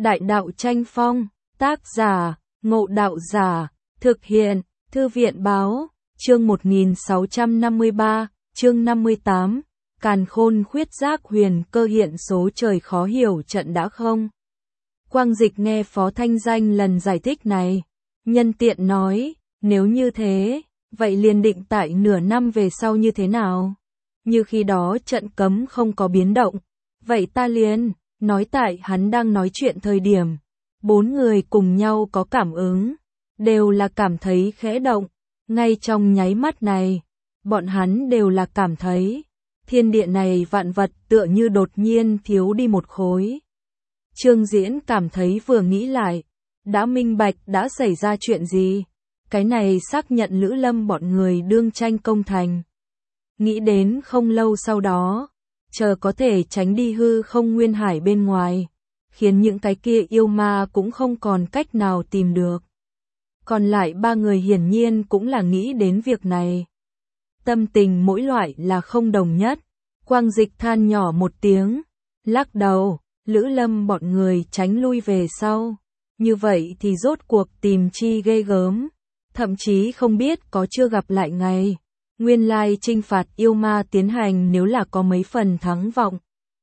Đại đạo tranh phong, tác giả, Ngộ Đạo Giả, thực hiện, Thư viện báo, chương 1653, chương 58, Càn Khôn Khuyết Giác Huyền Cơ hiện số trời khó hiểu trận đã không. Quang Dịch nghe Phó Thanh Danh lần giải thích này, nhân tiện nói, nếu như thế, vậy liền định tại nửa năm về sau như thế nào? Như khi đó trận cấm không có biến động, vậy ta liền, nói tại hắn đang nói chuyện thời điểm, bốn người cùng nhau có cảm ứng, đều là cảm thấy khẽ động, ngay trong nháy mắt này, bọn hắn đều là cảm thấy, thiên địa này vạn vật tựa như đột nhiên thiếu đi một khối. Trương Diễn cảm thấy vừa nghĩ lại, đã minh bạch đã xảy ra chuyện gì, cái này xác nhận Lữ Lâm bọn người đương tranh công thành. Nghĩ đến không lâu sau đó, chờ có thể tránh đi hư không nguyên hải bên ngoài, khiến những cái kia yêu ma cũng không còn cách nào tìm được. Còn lại ba người hiển nhiên cũng là nghĩ đến việc này. Tâm tình mỗi loại là không đồng nhất, Quang Dịch than nhỏ một tiếng, lắc đầu, Lữ Lâm bọn người tránh lui về sau. Như vậy thì rốt cuộc tìm chi ghê gớm, thậm chí không biết có chưa gặp lại ngày. Nguyên lai chinh phạt yêu ma tiến hành nếu là có mấy phần thắng vọng.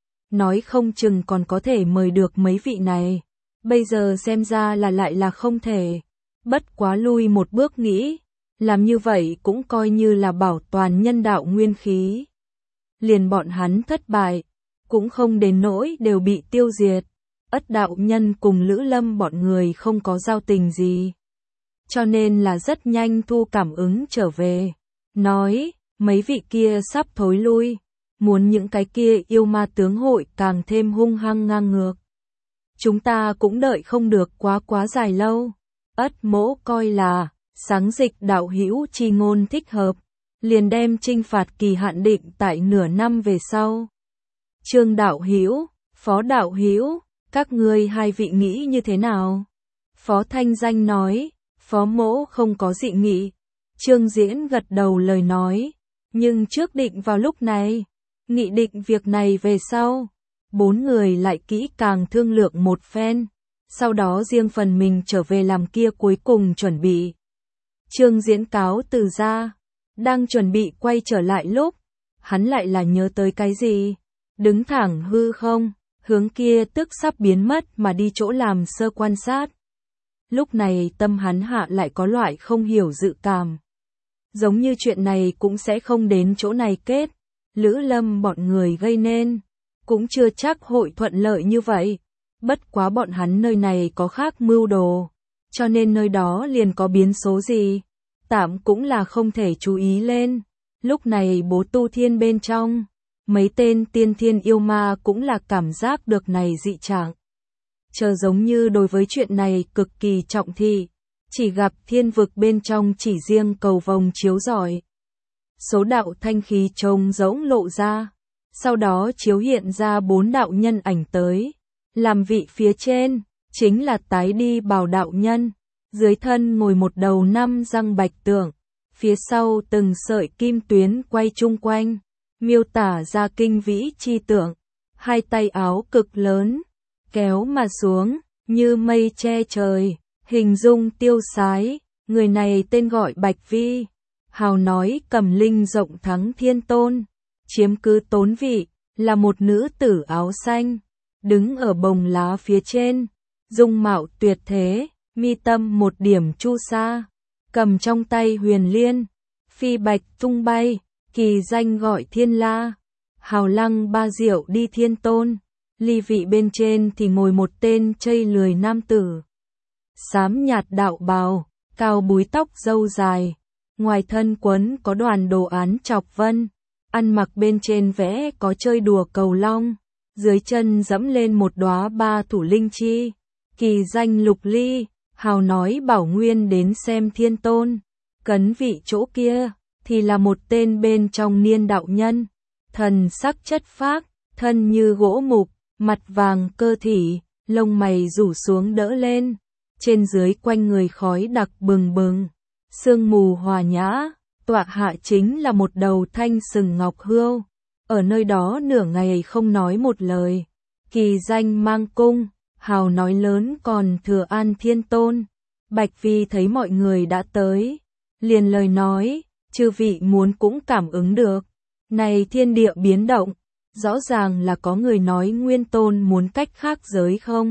Nói không chừng còn có thể mời được mấy vị này. Bây giờ xem ra là lại là không thể. Bất quá lui một bước nghĩ. Làm như vậy cũng coi như là bảo toàn nhân đạo nguyên khí. Liền bọn hắn thất bại. Cũng không đến nỗi đều bị tiêu diệt. Ất đạo nhân cùng Lữ Lâm bọn người không có giao tình gì. Cho nên là rất nhanh thu cảm ứng trở về. Nói, mấy vị kia sắp thối lui, muốn những cái kia yêu ma tướng hội càng thêm hung hăng ngang ngược. Chúng ta cũng đợi không được quá dài lâu. Ất Mỗ coi là, sáng dịch đạo hữu chi ngôn thích hợp, liền đem trinh phạt kỳ hạn định tại nửa năm về sau. Trương đạo hữu, Phó đạo hữu, các ngươi hai vị nghĩ như thế nào? Phó Thanh Danh nói, Phó Mỗ không có dị nghị. Trương Diễn gật đầu lời nói, nhưng trước định vào lúc này, nghị định việc này về sau, bốn người lại kỹ càng thương lượng một phen, sau đó riêng phần mình trở về làm kia cuối cùng chuẩn bị. Trương Diễn cáo từ ra, đang chuẩn bị quay trở lại lúc, hắn lại là nhớ tới cái gì, đứng thẳng hư không, hướng kia tức sắp biến mất mà đi chỗ làm sơ quan sát. Lúc này tâm hắn hạ lại có loại không hiểu dự cảm. Giống như chuyện này cũng sẽ không đến chỗ này kết, Lữ Lâm bọn người gây nên, cũng chưa chắc hội thuận lợi như vậy. Bất quá bọn hắn nơi này có khác mưu đồ, cho nên nơi đó liền có biến số gì, tạm cũng là không thể chú ý lên. Lúc này Bố Tu Thiên bên trong, mấy tên tiên thiên yêu ma cũng là cảm giác được này dị trạng. Chờ giống như đối với chuyện này cực kỳ trọng thị. Chỉ gặp thiên vực bên trong chỉ riêng cầu vồng chiếu rọi. Số đạo thanh khí trông rỗng lộ ra. Sau đó chiếu hiện ra 4 đạo nhân ảnh tới. Làm vị phía trên, chính là tái đi bào đạo nhân. Dưới thân ngồi một đầu 5 răng bạch tượng. Phía sau từng sợi kim tuyến quay chung quanh. Miêu tả ra kinh vĩ chi tượng. Hai tay áo cực lớn, kéo mà xuống, như mây che trời. Hình dung tiêu sái, người này tên gọi Bạch Vi, hào nói cầm linh rộng thắng thiên tôn, chiếm cứ tốn vị, là một nữ tử áo xanh, đứng ở bồng lá phía trên, dung mạo tuyệt thế, mi tâm một điểm chu sa, cầm trong tay huyền liên, phi bạch tung bay, kỳ danh gọi thiên la, hào lăng ba diệu đi thiên tôn, ly vị bên trên thì ngồi một tên chây lười nam tử. Xám nhạt đạo bào, cao búi tóc râu dài, ngoài thân quấn có đoàn đồ án chọc vân, ăn mặc bên trên vẽ có chơi đùa cầu long, dưới chân dẫm lên một đóa ba thủ linh chi, kỳ danh Lục Ly, hào nói bảo nguyên đến xem thiên tôn, cấn vị chỗ kia, thì là một tên bên trong niên đạo nhân, thần sắc chất phác, thân như gỗ mục, mặt vàng cơ thỉ, lông mày rủ xuống đỡ lên. Trên dưới quanh người khói đặc bừng bừng, sương mù hòa nhã, tọa hạ chính là một đầu thanh sừng ngọc hươu, ở nơi đó nửa ngày không nói một lời, kỳ danh Mang Cung, hào nói lớn còn Thừa An Thiên Tôn. Bạch Vi thấy mọi người đã tới, liền lời nói, chư vị muốn cũng cảm ứng được. Này thiên địa biến động, rõ ràng là có người nói Nguyên Tôn muốn cách khác giới không?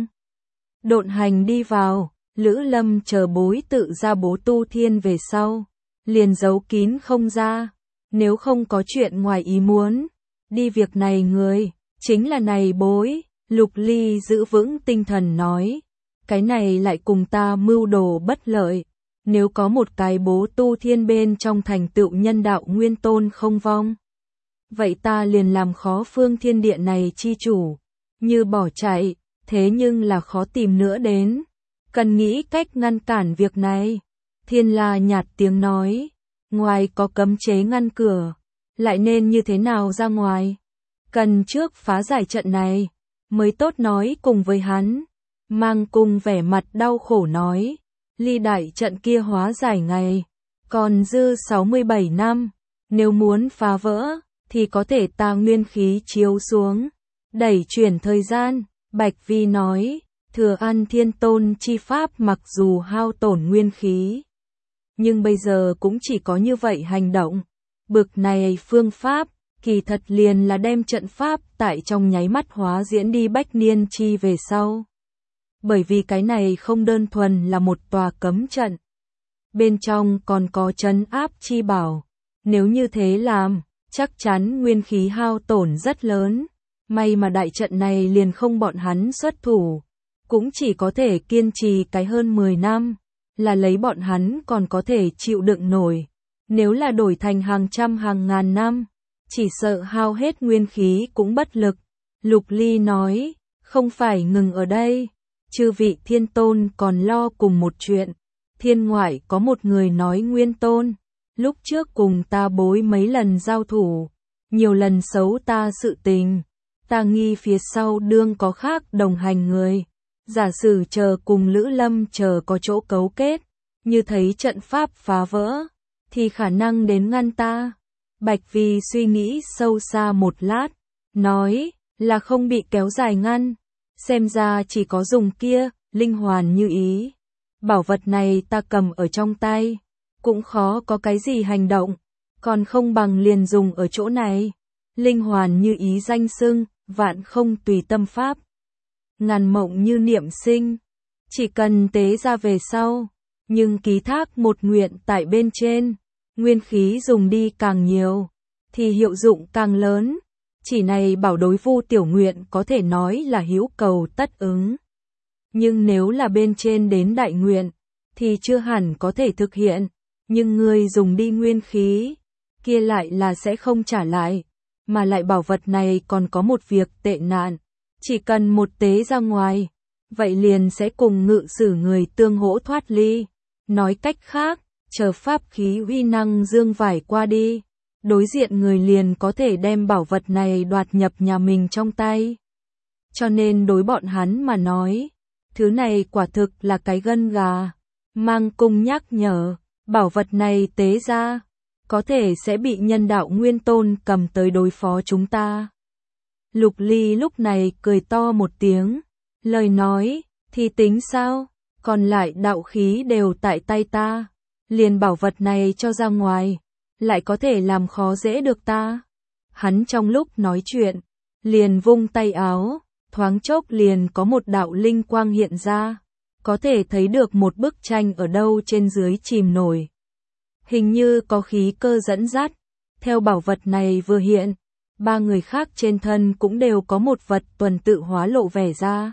Độn hành đi vào, Lữ Lâm chờ bối tự ra bố tu thiên về sau, liền giấu kín không ra, nếu không có chuyện ngoài ý muốn, đi việc này người, chính là này bối, Lục Ly giữ vững tinh thần nói, cái này lại cùng ta mưu đồ bất lợi, nếu có một cái bố tu thiên bên trong thành tựu nhân đạo Nguyên Tôn không vong. Vậy ta liền làm khó phương thiên địa này chi chủ, như bỏ chạy, thế nhưng là khó tìm nữa đến, cần nghĩ cách ngăn cản việc này. Thiên La nhạt tiếng nói, ngoài có cấm chế ngăn cửa, lại nên như thế nào ra ngoài? Cần trước phá giải trận này, mới tốt nói cùng với hắn. Mang Cung vẻ mặt đau khổ nói, ly đại trận kia hóa giải ngày, còn dư 67 năm, nếu muốn phá vỡ, thì có thể ta nguyên khí chiếu xuống, đẩy chuyển thời gian. Bạch Vi nói, Thừa An Thiên Tôn chi pháp mặc dù hao tổn nguyên khí, nhưng bây giờ cũng chỉ có như vậy hành động. Bực này phương pháp, kỳ thật liền là đem trận pháp tại trong nháy mắt hóa diễn đi bách niên chi về sau. Bởi vì cái này không đơn thuần là một tòa cấm trận, bên trong còn có trấn áp chi bảo. Nếu như thế làm, chắc chắn nguyên khí hao tổn rất lớn. May mà đại trận này liền không bọn hắn xuất thủ, cũng chỉ có thể kiên trì cái hơn 10 năm, là lấy bọn hắn còn có thể chịu đựng nổi. Nếu là đổi thành hàng trăm hàng ngàn năm, chỉ sợ hao hết nguyên khí cũng bất lực. Lục Ly nói, không phải ngừng ở đây, chư vị Thiên Tôn còn lo cùng một chuyện. Thiên ngoại có một người nói Nguyên Tôn, lúc trước cùng ta bối mấy lần giao thủ, nhiều lần xấu ta sự tình. Ta nghi phía sau đương có khác đồng hành người, giả sử chờ cùng Lữ Lâm chờ có chỗ cấu kết, như thấy trận pháp phá vỡ, thì khả năng đến ngăn ta. Bạch Vi suy nghĩ sâu xa một lát, nói là không bị kéo dài ngăn, xem ra chỉ có dùng kia, linh hoàn như ý. Bảo vật này ta cầm ở trong tay, cũng khó có cái gì hành động, còn không bằng liền dùng ở chỗ này. Linh hoàn như ý danh xưng, vạn không tùy tâm pháp, ngàn mộng như niệm sinh, chỉ cần tế ra về sau, nhưng ký thác một nguyện tại bên trên, nguyên khí dùng đi càng nhiều, thì hiệu dụng càng lớn. Chỉ này bảo đối Vu tiểu nguyện có thể nói là hữu cầu tất ứng. Nhưng nếu là bên trên đến đại nguyện, thì chưa hẳn có thể thực hiện, nhưng người dùng đi nguyên khí, kia lại là sẽ không trả lại. Mà lại bảo vật này còn có một việc tệ nạn, chỉ cần một tế ra ngoài, vậy liền sẽ cùng ngự sử người tương hỗ thoát ly. Nói cách khác, chờ pháp khí uy năng dương vải qua đi, đối diện người liền có thể đem bảo vật này đoạt nhập nhà mình trong tay. Cho nên đối bọn hắn mà nói, thứ này quả thực là cái gân gà. Mang Cung nhắc nhở, bảo vật này tế ra, có thể sẽ bị nhân đạo Nguyên Tôn cầm tới đối phó chúng ta. Lục Ly lúc này cười to một tiếng, lời nói, thì tính sao, còn lại đạo khí đều tại tay ta, liền bảo vật này cho ra ngoài, lại có thể làm khó dễ được ta. Hắn trong lúc nói chuyện, liền vung tay áo, thoáng chốc liền có một đạo linh quang hiện ra, có thể thấy được một bức tranh ở đâu trên dưới chìm nổi. Hình như có khí cơ dẫn dắt, theo bảo vật này vừa hiện, ba người khác trên thân cũng đều có một vật tuần tự hóa lộ vẻ ra.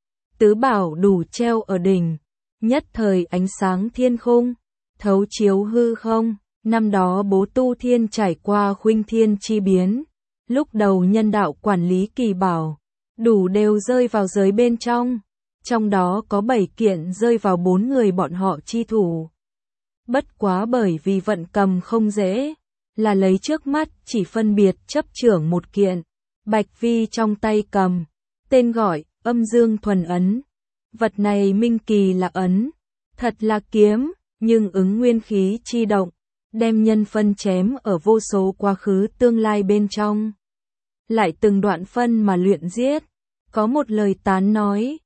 Tứ bảo đủ treo ở đỉnh, nhất thời ánh sáng thiên khung, thấu chiếu hư không. Năm đó bố tu thiên trải qua khuynh thiên chi biến, lúc đầu nhân đạo quản lý kỳ bảo, đủ đều rơi vào giới bên trong đó có 7 kiện rơi vào 4 người bọn họ chi thủ. Bất quá bởi vì vận cầm không dễ, là lấy trước mắt chỉ phân biệt chấp trưởng một kiện. Bạch Vi trong tay cầm, tên gọi Âm Dương Thuần Ấn. Vật này minh kỳ là ấn, thật là kiếm, nhưng ứng nguyên khí chi động, đem nhân phân chém ở vô số quá khứ tương lai bên trong. Lại từng đoạn phân mà luyện giết, có một lời tán nói,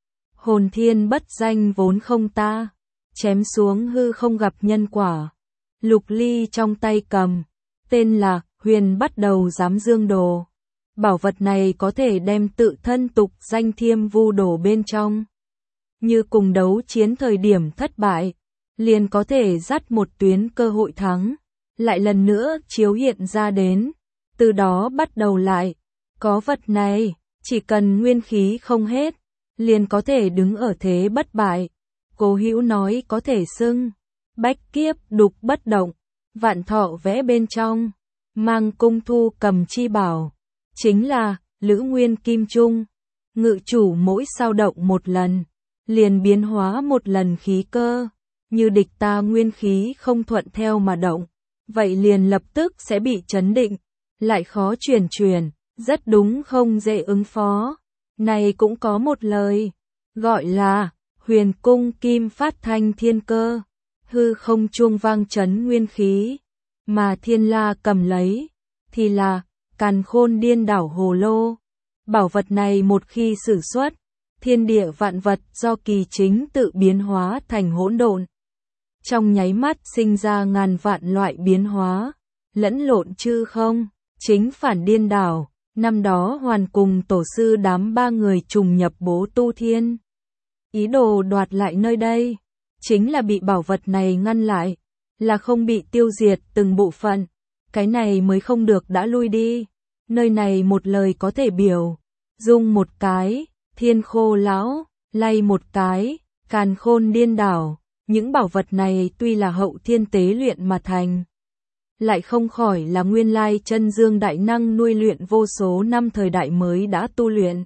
hồn thiên bất danh vốn không ta, chém xuống hư không gặp nhân quả. Lục Ly trong tay cầm, tên là Huyền bắt đầu giám dương đồ. Bảo vật này có thể đem tự thân tục danh Thiêm Vu Đồ bên trong. Như cùng đấu chiến thời điểm thất bại, liền có thể dắt một tuyến cơ hội thắng, lại lần nữa chiếu hiện ra đến, từ đó bắt đầu lại. Có vật này, chỉ cần nguyên khí không hết, liền có thể đứng ở thế bất bại. Cố Hữu nói có thể xưng, bách kiếp đục bất động, vạn thọ vẽ bên trong, mang cung thu cầm chi bảo, chính là Lữ Nguyên Kim Trung, ngự chủ mỗi sao động một lần, liền biến hóa một lần khí cơ, như địch ta nguyên khí không thuận theo mà động, vậy liền lập tức sẽ bị chấn định, lại khó chuyển, rất đúng không dễ ứng phó. Này cũng có một lời, gọi là Huyền cung kim phát thanh thiên cơ, hư không chuông vang chấn nguyên khí, mà Thiên La cầm lấy, thì là Càn Khôn Điên Đảo Hồ Lô. Bảo vật này một khi sử xuất, thiên địa vạn vật do kỳ chính tự biến hóa thành hỗn độn. Trong nháy mắt sinh ra ngàn vạn loại biến hóa, lẫn lộn chư không, chính phản điên đảo. Năm đó Hoàn cùng tổ sư đám ba người trùng nhập Bố Tu Thiên. Ý đồ đoạt lại nơi đây, chính là bị bảo vật này ngăn lại, là không bị tiêu diệt từng bộ phận, cái này mới không được đã lui đi. Nơi này một lời có thể biểu, dung một cái, Thiên Khô Lão, lay một cái, Càn Khôn Điên Đảo, những bảo vật này tuy là hậu thiên tế luyện mà thành, lại không khỏi là nguyên lai chân dương đại năng nuôi luyện vô số năm thời đại mới đã tu luyện.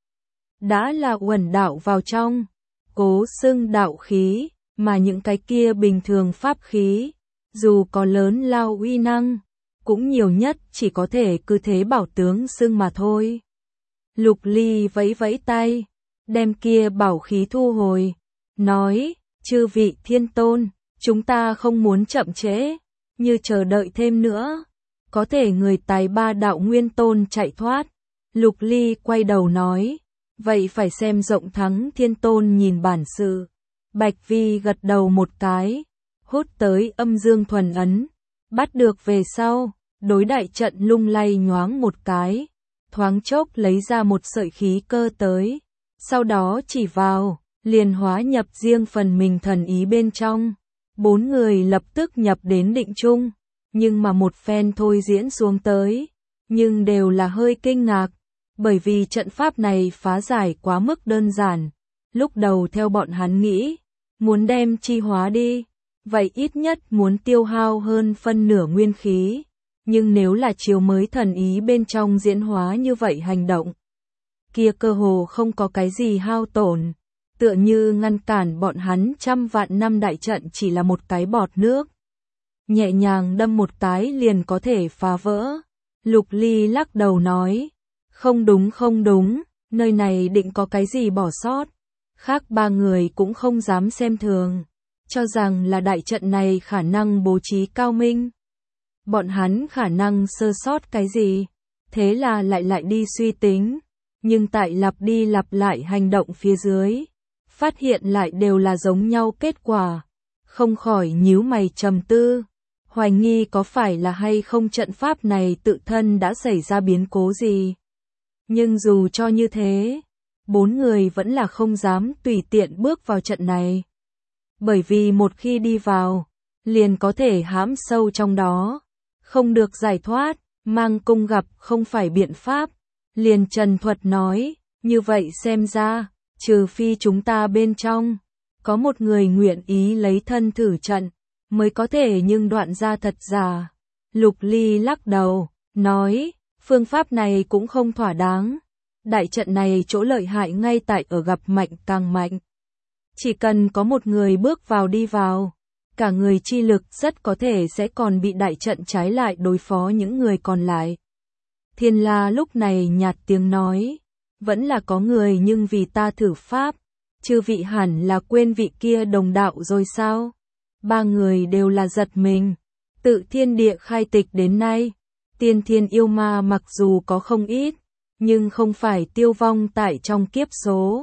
Đã là uẩn đạo vào trong, cố xưng đạo khí, mà những cái kia bình thường pháp khí, dù có lớn lao uy năng, cũng nhiều nhất chỉ có thể cứ thế bảo tướng xưng mà thôi. Lục Ly vẫy vẫy tay, đem kia bảo khí thu hồi, nói, chư vị thiên tôn, chúng ta không muốn chậm trễ, như chờ đợi thêm nữa, có thể người tài ba đạo nguyên tôn chạy thoát. Lục Ly quay đầu nói, vậy phải xem rộng thắng thiên tôn nhìn bản sự. Bạch Vi gật đầu một cái, hốt tới âm dương thuần ấn, bắt được về sau, đối đại trận lung lay nhoáng một cái, thoáng chốc lấy ra một sợi khí cơ tới, sau đó chỉ vào, liền hóa nhập riêng phần mình thần ý bên trong. Bốn người lập tức nhập đến định chung, nhưng mà một phen thôi diễn xuống tới, nhưng đều là hơi kinh ngạc, bởi vì trận pháp này phá giải quá mức đơn giản. Lúc đầu theo bọn hắn nghĩ, muốn đem chi hóa đi, vậy ít nhất muốn tiêu hao hơn phân nửa nguyên khí, nhưng nếu là chiếu mới thần ý bên trong diễn hóa như vậy hành động, kia cơ hồ không có cái gì hao tổn. Tựa như ngăn cản bọn hắn trăm vạn năm đại trận chỉ là một cái bọt nước. Nhẹ nhàng đâm một cái liền có thể phá vỡ. Lục Ly lắc đầu nói, không đúng, nơi này định có cái gì bỏ sót. Khác ba người cũng không dám xem thường, cho rằng là đại trận này khả năng bố trí cao minh. Bọn hắn khả năng sơ sót cái gì, thế là lại đi suy tính, nhưng tại lặp đi lặp lại hành động phía dưới, phát hiện lại đều là giống nhau kết quả, không khỏi nhíu mày trầm tư, hoài nghi có phải là hay không trận pháp này tự thân đã xảy ra biến cố gì. Nhưng dù cho như thế, bốn người vẫn là không dám tùy tiện bước vào trận này, bởi vì một khi đi vào, liền có thể hãm sâu trong đó, không được giải thoát. Mang cung gặp không phải biện pháp, liền trần thuật nói, như vậy xem ra, trừ phi chúng ta bên trong, có một người nguyện ý lấy thân thử trận, mới có thể nhưng đoạn ra thật giả. Lục Ly lắc đầu, nói, phương pháp này cũng không thỏa đáng. Đại trận này chỗ lợi hại ngay tại ở gặp mạnh càng mạnh. Chỉ cần có một người bước vào đi vào, cả người chi lực rất có thể sẽ còn bị đại trận trái lại đối phó những người còn lại. Thiên La lúc này nhạt tiếng nói, vẫn là có người nhưng vì ta thử pháp, chư vị hẳn là quên vị kia đồng đạo rồi sao? Ba người đều là giật mình, tự thiên địa khai tịch đến nay, tiên thiên yêu ma mặc dù có không ít, nhưng không phải tiêu vong tại trong kiếp số,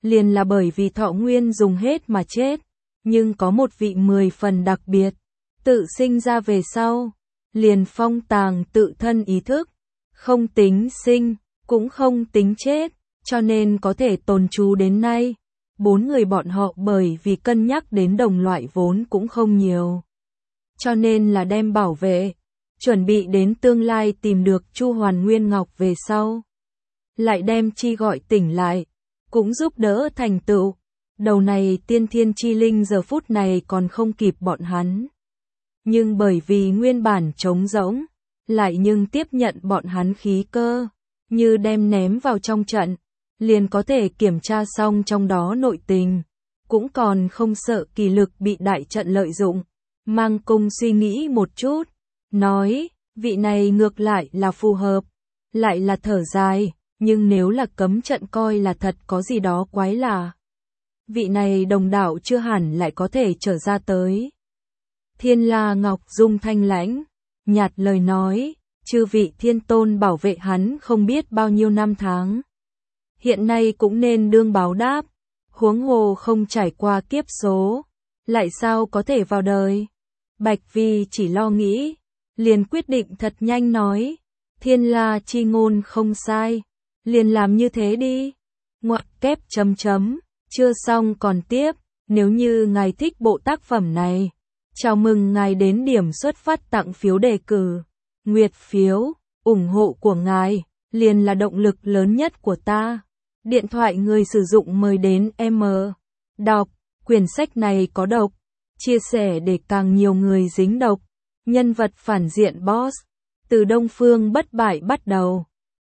liền là bởi vì thọ nguyên dùng hết mà chết, nhưng có một vị 10 phần đặc biệt, tự sinh ra về sau, liền phong tàng tự thân ý thức, không tính sinh, cũng không tính chết, cho nên có thể tồn trú đến nay. 4 người bọn họ bởi vì cân nhắc đến đồng loại vốn cũng không nhiều, cho nên là đem bảo vệ, chuẩn bị đến tương lai tìm được Chu Hoàn Nguyên Ngọc về sau, lại đem chi gọi tỉnh lại, cũng giúp đỡ thành tựu. Đầu này tiên thiên chi linh giờ phút này còn không kịp bọn hắn, nhưng bởi vì nguyên bản trống rỗng, lại nhưng tiếp nhận bọn hắn khí cơ, như đem ném vào trong trận, liền có thể kiểm tra xong trong đó nội tình, cũng còn không sợ kỳ lực bị đại trận lợi dụng. Mang Cung suy nghĩ một chút, nói, vị này ngược lại là phù hợp, lại là thở dài, nhưng nếu là cấm trận coi là thật có gì đó quái lạ. Vị này đồng đạo chưa hẳn lại có thể trở ra tới. Thiên La Ngọc Dung thanh lãnh, nhạt lời nói, chư vị thiên tôn bảo vệ hắn không biết bao nhiêu năm tháng. Hiện nay cũng nên đương báo đáp, huống hồ không trải qua kiếp số, lại sao có thể vào đời. Bạch Vi chỉ lo nghĩ, liền quyết định thật nhanh nói, Thiên La chi ngôn không sai, liền làm như thế đi. Ngoặc kép chấm chấm, chưa xong còn tiếp, nếu như ngài thích bộ tác phẩm này, chào mừng ngài đến điểm xuất phát tặng phiếu đề cử, nguyệt phiếu, ủng hộ của ngài, liền là động lực lớn nhất của ta. Điện thoại người sử dụng mời đến M. Đọc, quyển sách này có độc, chia sẻ để càng nhiều người dính độc. Nhân vật phản diện boss, từ Đông Phương bất bại bắt đầu.